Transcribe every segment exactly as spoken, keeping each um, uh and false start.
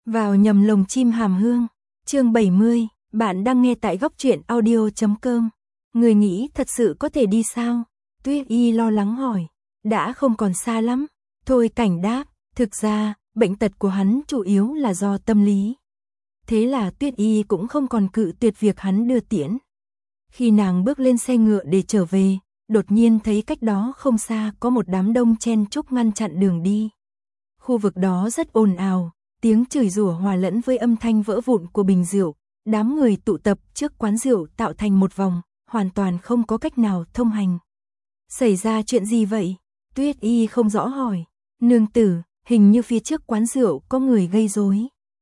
Vào nhầm lồng chim hàm hương. Chương bảy mươi, bạn đang nghe tại góc truyện audio chấm com. Người nghĩ thật sự có thể đi sao? Tuyết Y lo lắng hỏi. Đã không còn xa lắm. Thôi Cảnh đáp, thực ra, bệnh tật của hắn chủ yếu là do tâm lý. Thế là Tuyết Y cũng không còn cự tuyệt việc hắn đưa tiễn. Khi nàng bước lên xe ngựa để trở về, đột nhiên thấy cách đó không xa có một đám đông chen chúc ngăn chặn đường đi. Khu vực đó rất ồn ào, tiếng chửi rủa hòa lẫn với âm thanh vỡ vụn của bình rượu, đám người tụ tập trước quán rượu tạo thành một vòng, hoàn toàn không có cách nào thông hành. Xảy ra chuyện gì vậy? Tuyết Y không rõ hỏi. Nương tử, hình như phía trước quán rượu có người gây rối.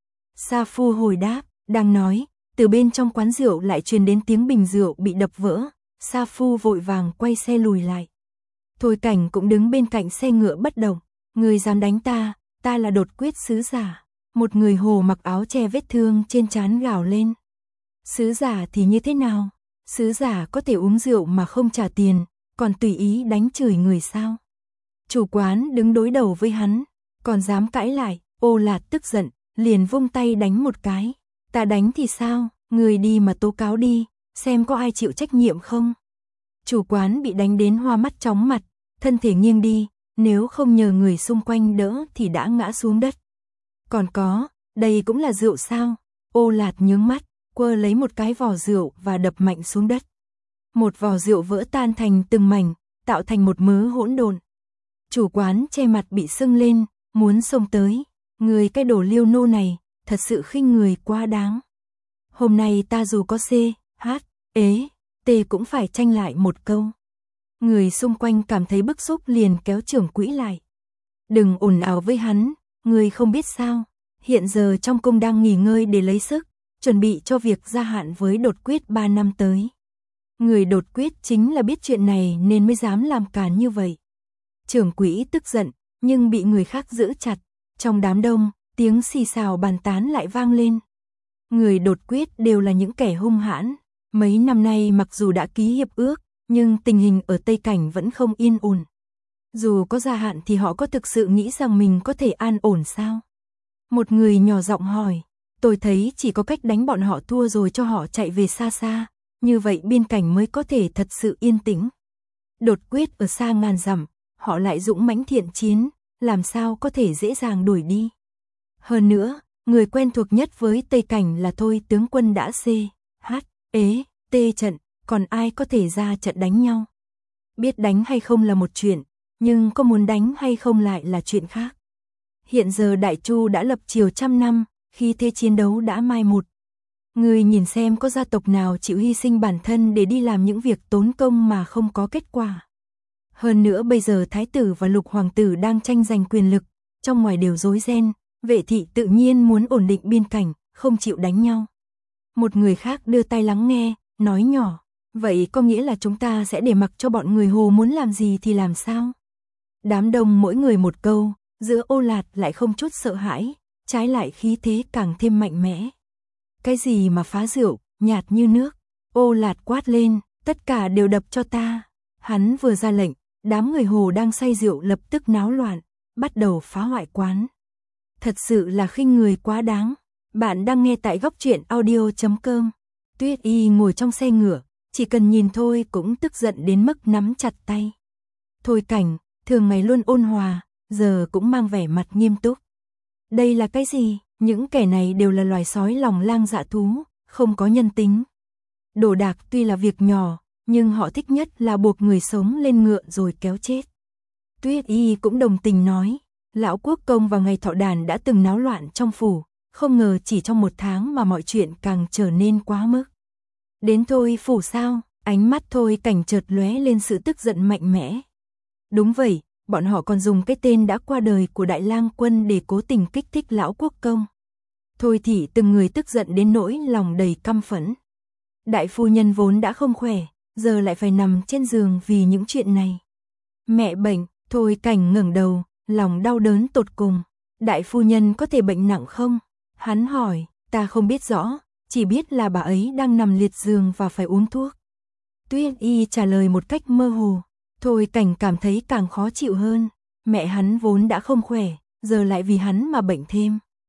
Sa Phu hồi đáp, đang nói, từ bên trong quán rượu lại truyền đến tiếng bình rượu bị đập vỡ. Sa Phu vội vàng quay xe lùi lại. Thôi Cảnh cũng đứng bên cạnh xe ngựa bất động. Người dám đánh ta, ta là Đột Quyết sứ giả. Một người hồ mặc áo che vết thương trên trán gào lên. Sứ giả thì như thế nào? Sứ giả có thể uống rượu mà không trả tiền, còn tùy ý đánh chửi người sao? Chủ quán đứng đối đầu với hắn, còn dám cãi lại. Ô Lạt tức giận, liền vung tay đánh một cái. Ta đánh thì sao? Người đi mà tố cáo đi, xem có ai chịu trách nhiệm không? Chủ quán bị đánh đến hoa mắt chóng mặt, thân thể nghiêng đi, nếu không nhờ người xung quanh đỡ thì đã ngã xuống đất. Còn có, đây cũng là rượu sao? Ô Lạt nhướng mắt, quơ lấy một cái vò rượu và đập mạnh xuống đất. Một vò rượu vỡ tan thành từng mảnh, tạo thành một mớ hỗn độn. Chủ quán che mặt bị sưng lên, muốn xông tới. Người cái đồ liêu nô này, thật sự khinh người quá đáng. Hôm nay ta dù có C, H, ế, T cũng phải tranh lại một câu. Người xung quanh cảm thấy bức xúc liền kéo trưởng quỹ lại. Đừng ồn ào với hắn, người không biết sao. Hiện giờ trong cung đang nghỉ ngơi để lấy sức, chuẩn bị cho việc gia hạn với Đột Quyết ba năm tới. Người Đột Quyết chính là biết chuyện này nên mới dám làm càn như vậy. Trưởng quỹ tức giận, nhưng bị người khác giữ chặt. Trong đám đông, tiếng xì xào bàn tán lại vang lên. Người Đột Quyết đều là những kẻ hung hãn. Mấy năm nay mặc dù đã ký hiệp ước, nhưng tình hình ở Tây Cảnh vẫn không yên ổn. Dù có gia hạn thì họ có thực sự nghĩ rằng mình có thể an ổn sao? Một người nhỏ giọng hỏi, tôi thấy chỉ có cách đánh bọn họ thua rồi cho họ chạy về xa xa, như vậy biên cảnh mới có thể thật sự yên tĩnh. Đột Quyết ở xa ngàn dặm, họ lại dũng mãnh thiện chiến, làm sao có thể dễ dàng đuổi đi. Hơn nữa, người quen thuộc nhất với Tây Cảnh là Thôi tướng quân đã C, H, ế, T trận, còn ai có thể ra trận đánh nhau. Biết đánh hay không là một chuyện, nhưng có muốn đánh hay không lại là chuyện khác. Hiện giờ Đại Chu đã lập triều trăm năm, khi thế chiến đấu đã mai một. Người nhìn xem có gia tộc nào chịu hy sinh bản thân để đi làm những việc tốn công mà không có kết quả. Hơn nữa bây giờ Thái tử và Lục Hoàng tử đang tranh giành quyền lực, trong ngoài đều rối ren, vệ thị tự nhiên muốn ổn định biên cảnh, không chịu đánh nhau. Một người khác đưa tay lắng nghe, nói nhỏ, vậy có nghĩa là chúng ta sẽ để mặc cho bọn người Hồ muốn làm gì thì làm sao? Đám đông mỗi người một câu, giữa Ô Lạt lại không chút sợ hãi, trái lại khí thế càng thêm mạnh mẽ. Cái gì mà phá rượu, nhạt như nước? Ô Lạt quát lên, tất cả đều đập cho ta. Hắn vừa ra lệnh, đám người Hồ đang say rượu lập tức náo loạn, bắt đầu phá hoại quán. Thật sự là khinh người quá đáng. Bạn đang nghe tại góc truyện audio chấm com. Tuyết Y ngồi trong xe ngựa, chỉ cần nhìn thôi cũng tức giận đến mức nắm chặt tay. Thôi Cảnh, thường ngày luôn ôn hòa, giờ cũng mang vẻ mặt nghiêm túc. Đây là cái gì? Những kẻ này đều là loài sói lòng lang dạ thú, không có nhân tính. Đồ đạc tuy là việc nhỏ, nhưng họ thích nhất là buộc người sống lên ngựa rồi kéo chết. Tuyết Y cũng đồng tình nói, Lão Quốc công vào ngày thọ đàn đã từng náo loạn trong phủ, không ngờ chỉ trong một tháng mà mọi chuyện càng trở nên quá mức. Đến Thôi phủ sao? Ánh mắt Thôi Cảnh chợt lóe lên sự tức giận mạnh mẽ. Đúng vậy, bọn họ còn dùng cái tên đã qua đời của Đại Lang Quân để cố tình kích thích Lão Quốc công. Thôi thì từng người tức giận đến nỗi lòng đầy căm phẫn. Đại phu nhân vốn đã không khỏe, giờ lại phải nằm trên giường vì những chuyện này. Mẹ bệnh, Thôi Cảnh ngẩng đầu, lòng đau đớn tột cùng. Đại phu nhân có thể bệnh nặng không? Hắn hỏi, ta không biết rõ, chỉ biết là bà ấy đang nằm liệt giường và phải uống thuốc. Tuyết Y trả lời một cách mơ hồ. Thôi Cảnh cảm thấy càng khó chịu hơn. Mẹ hắn vốn đã không khỏe, giờ lại vì hắn mà bệnh thêm.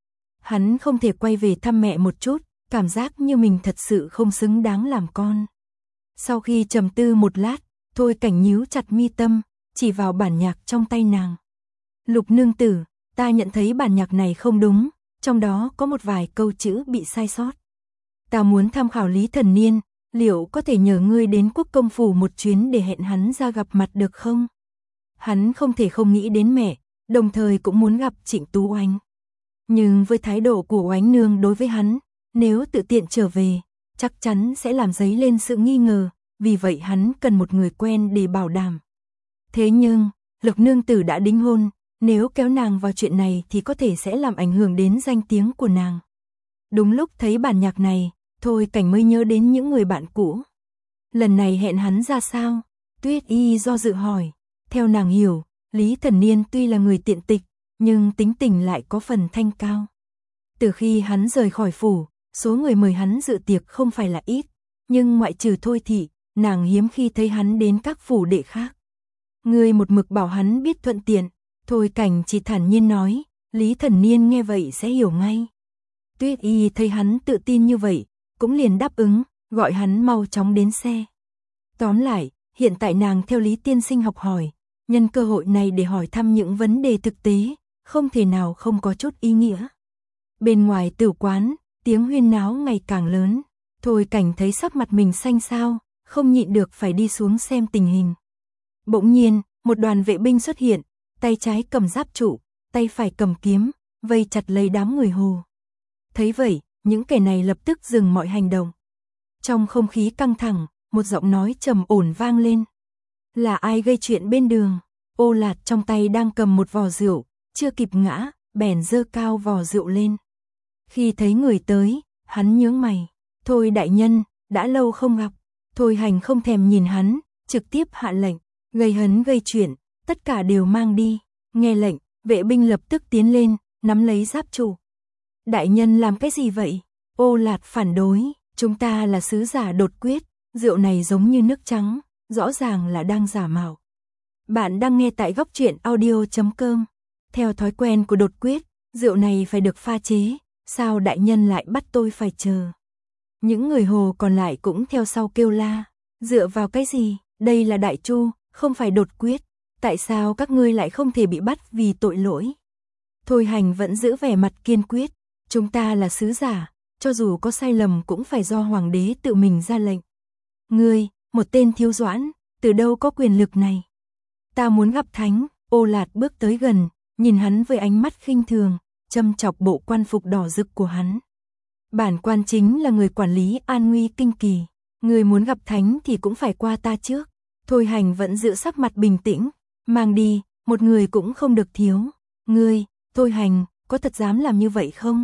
Hắn không thể quay về thăm mẹ một chút, cảm giác như mình thật sự không xứng đáng làm con. Sau khi trầm tư một lát, Thôi Cảnh nhíu chặt mi tâm, chỉ vào bản nhạc trong tay nàng. Lục nương tử, ta nhận thấy bản nhạc này không đúng, trong đó có một vài câu chữ bị sai sót. Ta muốn tham khảo Lý Thần Niên, liệu có thể nhờ ngươi đến Quốc Công phủ một chuyến để hẹn hắn ra gặp mặt được không? Hắn không thể không nghĩ đến mẹ, đồng thời cũng muốn gặp Trịnh Tú Oánh. Nhưng với thái độ của Oánh nương đối với hắn, nếu tự tiện trở về, chắc chắn sẽ làm dấy lên sự nghi ngờ, vì vậy hắn cần một người quen để bảo đảm. Thế nhưng, Lục nương tử đã đính hôn, nếu kéo nàng vào chuyện này thì có thể sẽ làm ảnh hưởng đến danh tiếng của nàng. Đúng lúc thấy bản nhạc này, Thôi Cảnh mới nhớ đến những người bạn cũ. Lần này hẹn hắn ra sao? Tuyết Y do dự hỏi. Theo nàng hiểu, Lý Thần Niên tuy là người tiện tịch, nhưng tính tình lại có phần thanh cao. Từ khi hắn rời khỏi phủ, số người mời hắn dự tiệc không phải là ít, nhưng ngoại trừ Thôi thị, nàng hiếm khi thấy hắn đến các phủ đệ khác. Người một mực bảo hắn biết thuận tiện, Thôi Cảnh chỉ thản nhiên nói, Lý Thần Niên nghe vậy sẽ hiểu ngay. Tuyết Y thấy hắn tự tin như vậy, cũng liền đáp ứng, gọi hắn mau chóng đến xe. Tóm lại, hiện tại nàng theo Lý tiên sinh học hỏi, nhân cơ hội này để hỏi thăm những vấn đề thực tế, không thể nào không có chút ý nghĩa. Bên ngoài tử quán, tiếng huyên náo ngày càng lớn, Thôi Cảnh thấy sắc mặt mình xanh xao, không nhịn được phải đi xuống xem tình hình. Bỗng nhiên, một đoàn vệ binh xuất hiện, tay trái cầm giáp trụ, tay phải cầm kiếm, vây chặt lấy đám người Hồ. Thấy vậy, những kẻ này lập tức dừng mọi hành động. Trong không khí căng thẳng, một giọng nói trầm ổn vang lên. Là ai gây chuyện bên đường? Ô Lạt trong tay đang cầm một vò rượu, chưa kịp ngã, bèn giơ cao vò rượu lên. Khi thấy người tới, hắn nhướng mày. Thôi đại nhân, đã lâu không gặp. Thôi Hành không thèm nhìn hắn, trực tiếp hạ lệnh, gây hấn gây chuyện, tất cả đều mang đi. Nghe lệnh, vệ binh lập tức tiến lên, nắm lấy giáp trụ. Đại nhân làm cái gì vậy? Ô Lạt phản đối, chúng ta là sứ giả Đột Quyết, rượu này giống như nước trắng, rõ ràng là đang giả mạo. Bạn đang nghe tại góc truyện audio chấm com. Theo thói quen của Đột Quyết, rượu này phải được pha chế, sao đại nhân lại bắt tôi phải chờ? Những người Hồ còn lại cũng theo sau kêu la, dựa vào cái gì? Đây là Đại Chu, không phải Đột Quyết, tại sao các ngươi lại không thể bị bắt vì tội lỗi? Thôi Hành vẫn giữ vẻ mặt kiên quyết, chúng ta là sứ giả, cho dù có sai lầm cũng phải do hoàng đế tự mình ra lệnh. Ngươi, một tên thiếu doãn, từ đâu có quyền lực này? Ta muốn gặp thánh. Ô Lạt bước tới gần, nhìn hắn với ánh mắt khinh thường, châm chọc bộ quan phục đỏ rực của hắn. Bản quan chính là người quản lý an nguy kinh kỳ, người muốn gặp thánh thì cũng phải qua ta trước. Thôi Hành vẫn giữ sắc mặt bình tĩnh, mang đi, một người cũng không được thiếu. Ngươi, Thôi Hành, có thật dám làm như vậy không?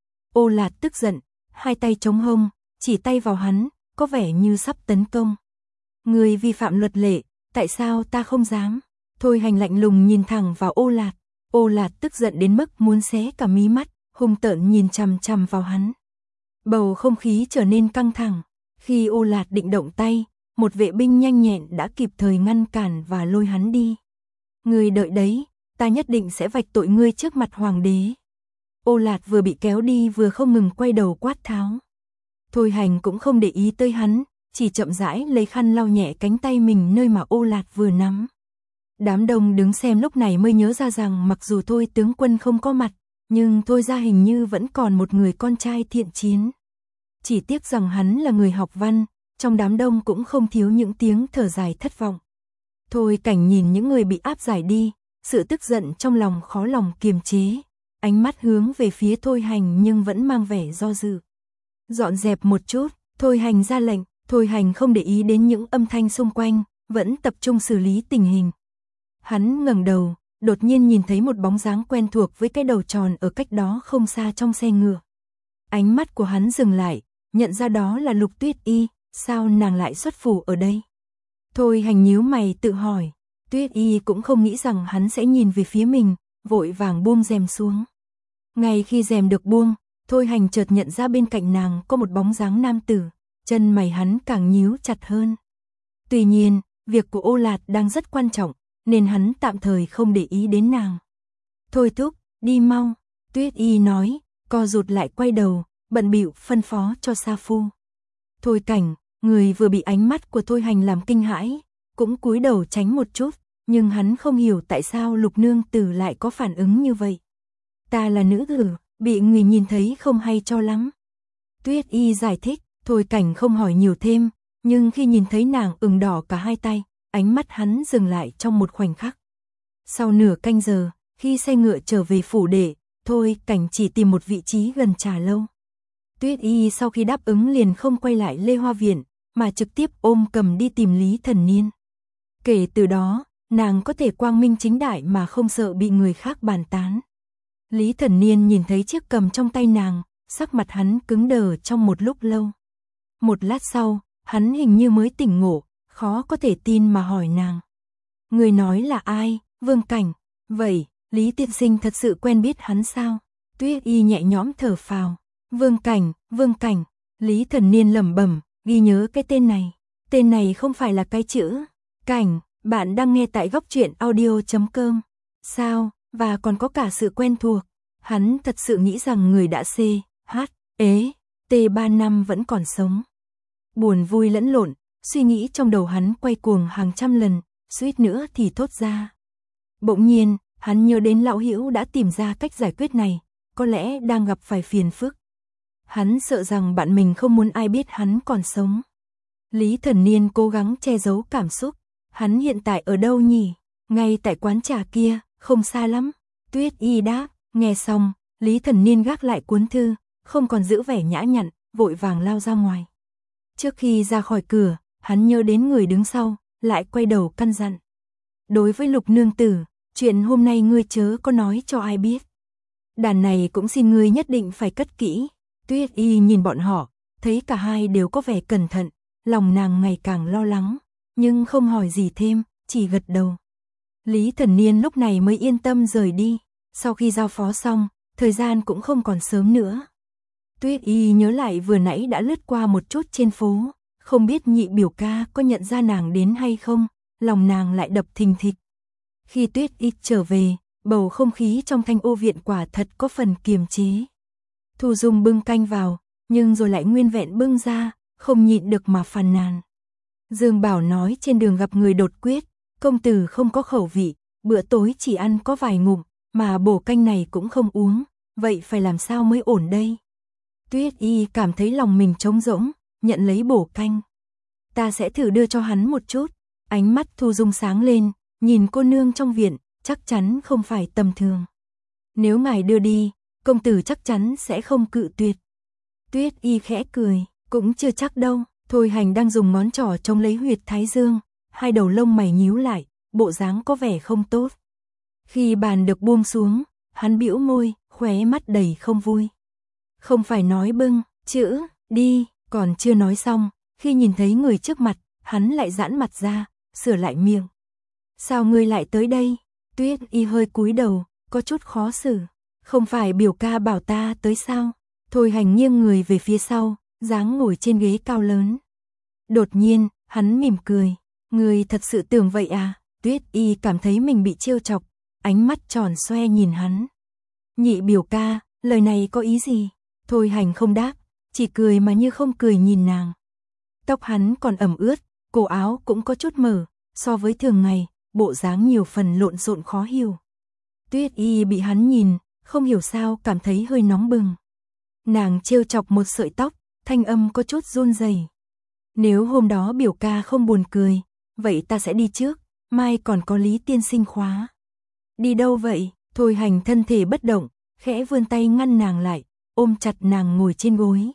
Ô Lạt tức giận, hai tay chống hông, chỉ tay vào hắn, có vẻ như sắp tấn công. Ngươi vi phạm luật lệ, tại sao ta không dám? Thôi Hành lạnh lùng nhìn thẳng vào Ô Lạt. Ô Lạt tức giận đến mức muốn xé cả mí mắt, hung tợn nhìn chằm chằm vào hắn. Bầu không khí trở nên căng thẳng. Khi Ô Lạt định động tay, một vệ binh nhanh nhẹn đã kịp thời ngăn cản và lôi hắn đi. Ngươi đợi đấy, ta nhất định sẽ vạch tội ngươi trước mặt hoàng đế. Ô Lạt vừa bị kéo đi vừa không ngừng quay đầu quát tháo. Thôi Hành cũng không để ý tới hắn, chỉ chậm rãi lấy khăn lau nhẹ cánh tay mình nơi mà Ô Lạt vừa nắm. Đám đông đứng xem lúc này mới nhớ ra rằng mặc dù Thôi tướng quân không có mặt, nhưng Thôi gia hình như vẫn còn một người con trai thiện chiến. Chỉ tiếc rằng hắn là người học văn, trong đám đông cũng không thiếu những tiếng thở dài thất vọng. Thôi Cảnh nhìn những người bị áp giải đi, sự tức giận trong lòng khó lòng kiềm chế, ánh mắt hướng về phía Thôi Hành nhưng vẫn mang vẻ do dự. Dọn dẹp một chút, Thôi Hành ra lệnh. Thôi Hành không để ý đến những âm thanh xung quanh, vẫn tập trung xử lý tình hình. Hắn ngẩng đầu, đột nhiên nhìn thấy một bóng dáng quen thuộc với cái đầu tròn ở cách đó không xa trong xe ngựa. Ánh mắt của hắn dừng lại, nhận ra đó là Lục Tuyết Y, sao nàng lại xuất phủ ở đây? Thôi Hành nhíu mày tự hỏi, Tuyết Y cũng không nghĩ rằng hắn sẽ nhìn về phía mình, vội vàng buông rèm xuống. Ngay khi rèm được buông, Thôi Hành chợt nhận ra bên cạnh nàng có một bóng dáng nam tử. Chân mày hắn càng nhíu chặt hơn. Tuy nhiên, việc của Ô Lạt đang rất quan trọng, nên hắn tạm thời không để ý đến nàng. Thôi thúc, đi mau, Tuyết Y nói, co rụt lại quay đầu, bận bịu phân phó cho sa phu. Thôi Cảnh, người vừa bị ánh mắt của Thôi Hành làm kinh hãi, cũng cúi đầu tránh một chút, nhưng hắn không hiểu tại sao Lục nương tử lại có phản ứng như vậy. Ta là nữ tử, bị người nhìn thấy không hay cho lắm. Tuyết Y giải thích, Thôi Cảnh không hỏi nhiều thêm, nhưng khi nhìn thấy nàng ửng đỏ cả hai tay, ánh mắt hắn dừng lại trong một khoảnh khắc. Sau nửa canh giờ, khi xe ngựa trở về phủ đệ, Thôi Cảnh chỉ tìm một vị trí gần trà lâu. Tuyết Y sau khi đáp ứng liền không quay lại Lê Hoa Viện, mà trực tiếp ôm cầm đi tìm Lý Thần Niên. Kể từ đó, nàng có thể quang minh chính đại mà không sợ bị người khác bàn tán. Lý Thần Niên nhìn thấy chiếc cầm trong tay nàng, sắc mặt hắn cứng đờ trong một lúc lâu. Một lát sau, hắn hình như mới tỉnh ngộ, khó có thể tin mà hỏi nàng. Người nói là ai? Vương Cảnh. Vậy, Lý tiên sinh thật sự quen biết hắn sao? Tuyết Y nhẹ nhõm thở phào. Vương Cảnh, Vương Cảnh. Lý Thần Niên lẩm bẩm, ghi nhớ cái tên này. Tên này không phải là cái chữ Cảnh. Bạn đang nghe tại góc truyện audio chấm com. Sao? Và còn có cả sự quen thuộc. Hắn thật sự nghĩ rằng người đã C, H, ế, T ba năm vẫn còn sống. Buồn vui lẫn lộn, suy nghĩ trong đầu hắn quay cuồng hàng trăm lần, suýt nữa thì thốt ra. Bỗng nhiên, hắn nhớ đến lão Hữu đã tìm ra cách giải quyết này, có lẽ đang gặp phải phiền phức. Hắn sợ rằng bạn mình không muốn ai biết hắn còn sống. Lý Thần Niên cố gắng che giấu cảm xúc. Hắn hiện tại ở đâu nhỉ? Ngay tại quán trà kia, không xa lắm. Tuyết Y đáp, nghe xong, Lý Thần Niên gác lại cuốn thư, không còn giữ vẻ nhã nhặn, vội vàng lao ra ngoài. Trước khi ra khỏi cửa, hắn nhớ đến người đứng sau, lại quay đầu căn dặn. Đối với Lục nương tử, chuyện hôm nay ngươi chớ có nói cho ai biết. Đàn này cũng xin ngươi nhất định phải cất kỹ. Tuyết Y nhìn bọn họ, thấy cả hai đều có vẻ cẩn thận, lòng nàng ngày càng lo lắng, nhưng không hỏi gì thêm, chỉ gật đầu. Lý Thần Niên lúc này mới yên tâm rời đi, sau khi giao phó xong, thời gian cũng không còn sớm nữa. Tuyết Y nhớ lại vừa nãy đã lướt qua một chút trên phố, không biết nhị biểu ca có nhận ra nàng đến hay không, lòng nàng lại đập thình thịch. Khi Tuyết Y trở về, bầu không khí trong Thanh Ô viện quả thật có phần kiềm chế. Thu Dung bưng canh vào, nhưng rồi lại nguyên vẹn bưng ra, không nhịn được mà phàn nàn. Dương Bảo nói trên đường gặp người đột quyết, công tử không có khẩu vị, bữa tối chỉ ăn có vài ngụm, mà bổ canh này cũng không uống, vậy phải làm sao mới ổn đây? Tuyết Y cảm thấy lòng mình trống rỗng, nhận lấy bổ canh. Ta sẽ thử đưa cho hắn một chút. Ánh mắt Thu Dung sáng lên, nhìn cô nương trong viện, chắc chắn không phải tầm thường. Nếu ngài đưa đi, công tử chắc chắn sẽ không cự tuyệt. Tuyết Y khẽ cười, cũng chưa chắc đâu. Thôi Hành đang dùng ngón trỏ trông lấy huyệt thái dương, hai đầu lông mày nhíu lại, bộ dáng có vẻ không tốt. Khi bàn được buông xuống, hắn bĩu môi, khóe mắt đầy không vui. Không phải nói bưng, chữ, đi, còn chưa nói xong, khi nhìn thấy người trước mặt, hắn lại giãn mặt ra, sửa lại miệng. Sao ngươi lại tới đây? Tuyết Y hơi cúi đầu, có chút khó xử. Không phải biểu ca bảo ta tới sao? Thôi Hành nghiêng người về phía sau, dáng ngồi trên ghế cao lớn. Đột nhiên, hắn mỉm cười. Ngươi thật sự tưởng vậy à? Tuyết Y cảm thấy mình bị trêu chọc, ánh mắt tròn xoe nhìn hắn. Nhị biểu ca, lời này có ý gì? Thôi Hành không đáp, chỉ cười mà như không cười nhìn nàng. Tóc hắn còn ẩm ướt, cổ áo cũng có chút mở, so với thường ngày, bộ dáng nhiều phần lộn xộn khó hiểu. Tuyết Y bị hắn nhìn, không hiểu sao cảm thấy hơi nóng bừng. Nàng trêu chọc một sợi tóc, thanh âm có chút run rẩy. Nếu hôm đó biểu ca không buồn cười, vậy ta sẽ đi trước, mai còn có Lý tiên sinh khóa. Đi đâu vậy? Thôi Hành thân thể bất động, khẽ vươn tay ngăn nàng lại, ôm chặt nàng ngồi trên gối.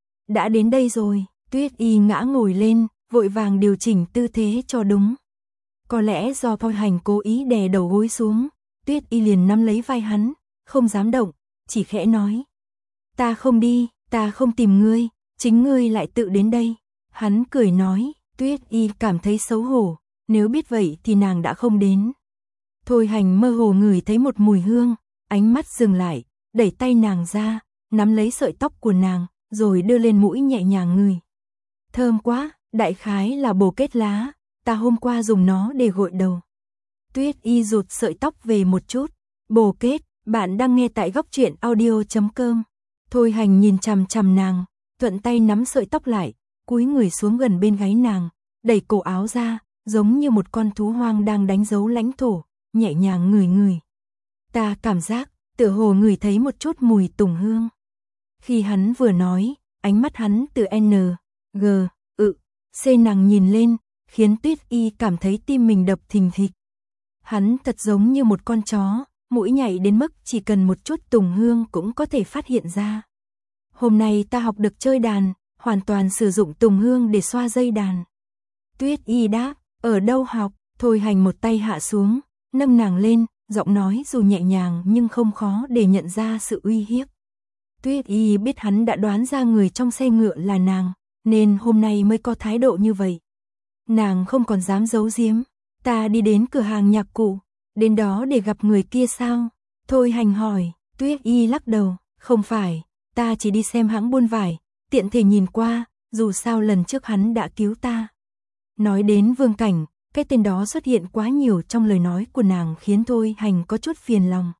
Đã đến đây rồi. Tuyết Y ngã ngồi lên, vội vàng điều chỉnh tư thế cho đúng. Có lẽ do Thôi Hành cố ý đè đầu gối xuống, Tuyết Y liền nắm lấy vai hắn, không dám động, chỉ khẽ nói. Ta không đi, ta không tìm ngươi, chính ngươi lại tự đến đây. Hắn cười nói, Tuyết Y cảm thấy xấu hổ, nếu biết vậy thì nàng đã không đến. Thôi Hành mơ hồ ngửi thấy một mùi hương, ánh mắt dừng lại, đẩy tay nàng ra, nắm lấy sợi tóc của nàng, rồi đưa lên mũi nhẹ nhàng ngửi. Thơm quá, đại khái là bồ kết lá, ta hôm qua dùng nó để gội đầu. Tuyết Y rụt sợi tóc về một chút. Bồ kết, bạn đang nghe tại góc truyện audio chấm com. Thôi Hành nhìn chằm chằm nàng, thuận tay nắm sợi tóc lại, cúi người xuống gần bên gáy nàng, đẩy cổ áo ra, giống như một con thú hoang đang đánh dấu lãnh thổ, nhẹ nhàng ngửi ngửi. Ta cảm giác, tựa hồ ngửi thấy một chút mùi tùng hương. Khi hắn vừa nói, ánh mắt hắn từ N, G, ự, C nàng nhìn lên, khiến Tuyết Y cảm thấy tim mình đập thình thịch. Hắn thật giống như một con chó, mũi nhạy đến mức chỉ cần một chút tùng hương cũng có thể phát hiện ra. Hôm nay ta học được chơi đàn, hoàn toàn sử dụng tùng hương để xoa dây đàn. Tuyết Y đáp, ở đâu học? Thôi Hành một tay hạ xuống, nâng nàng lên, giọng nói dù nhẹ nhàng nhưng không khó để nhận ra sự uy hiếp. Tuyết Y biết hắn đã đoán ra người trong xe ngựa là nàng, nên hôm nay mới có thái độ như vậy. Nàng không còn dám giấu giếm, ta đi đến cửa hàng nhạc cụ, đến đó để gặp người kia sao? Thôi Hành hỏi, Tuyết Y lắc đầu, không phải, ta chỉ đi xem hãng buôn vải, tiện thể nhìn qua, dù sao lần trước hắn đã cứu ta. Nói đến Vương Cảnh, cái tên đó xuất hiện quá nhiều trong lời nói của nàng khiến Thôi Hành có chút phiền lòng.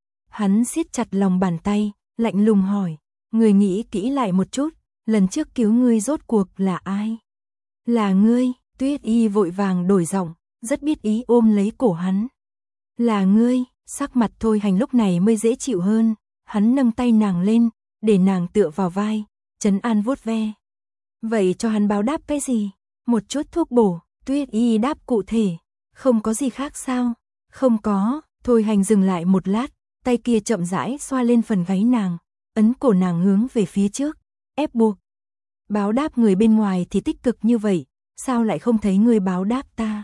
Hắn siết chặt lòng bàn tay, lạnh lùng hỏi, người nghĩ kỹ lại một chút, lần trước cứu ngươi rốt cuộc là ai? Là ngươi. Tuyết Y vội vàng đổi giọng, rất biết ý ôm lấy cổ hắn. Là ngươi. Sắc mặt Thôi Hành lúc này mới dễ chịu hơn, hắn nâng tay nàng lên, để nàng tựa vào vai, trấn an vuốt ve. Vậy cho hắn báo đáp cái gì? Một chút thuốc bổ. Tuyết Y đáp cụ thể, không có gì khác sao? Không có. Thôi Hành dừng lại một lát, tay kia chậm rãi xoa lên phần gáy nàng, ấn cổ nàng hướng về phía trước, ép buộc. Báo đáp người bên ngoài thì tích cực như vậy, sao lại không thấy người báo đáp ta?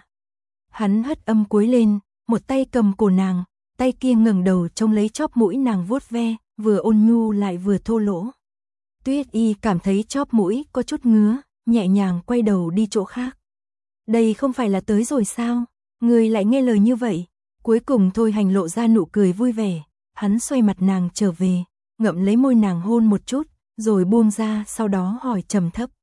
Hắn hất âm cuối lên, một tay cầm cổ nàng, tay kia ngẩng đầu trông lấy chóp mũi nàng vuốt ve, vừa ôn nhu lại vừa thô lỗ. Tuyết Y cảm thấy chóp mũi có chút ngứa, nhẹ nhàng quay đầu đi chỗ khác. Đây không phải là tới rồi sao? Người lại nghe lời như vậy. Cuối cùng Thôi Hành lộ ra nụ cười vui vẻ, hắn xoay mặt nàng trở về, ngậm lấy môi nàng hôn một chút, rồi buông ra, sau đó hỏi trầm thấp.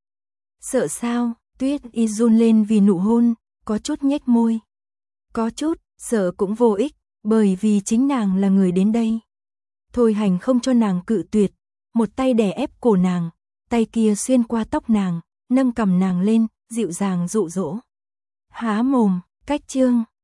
Sợ sao? Tuyết Y run lên vì nụ hôn, có chút nhếch môi. Có chút, sợ cũng vô ích, bởi vì chính nàng là người đến đây. Thôi Hành không cho nàng cự tuyệt, một tay đè ép cổ nàng, tay kia xuyên qua tóc nàng, nâng cằm nàng lên, dịu dàng dụ dỗ. Há mồm, cách chương.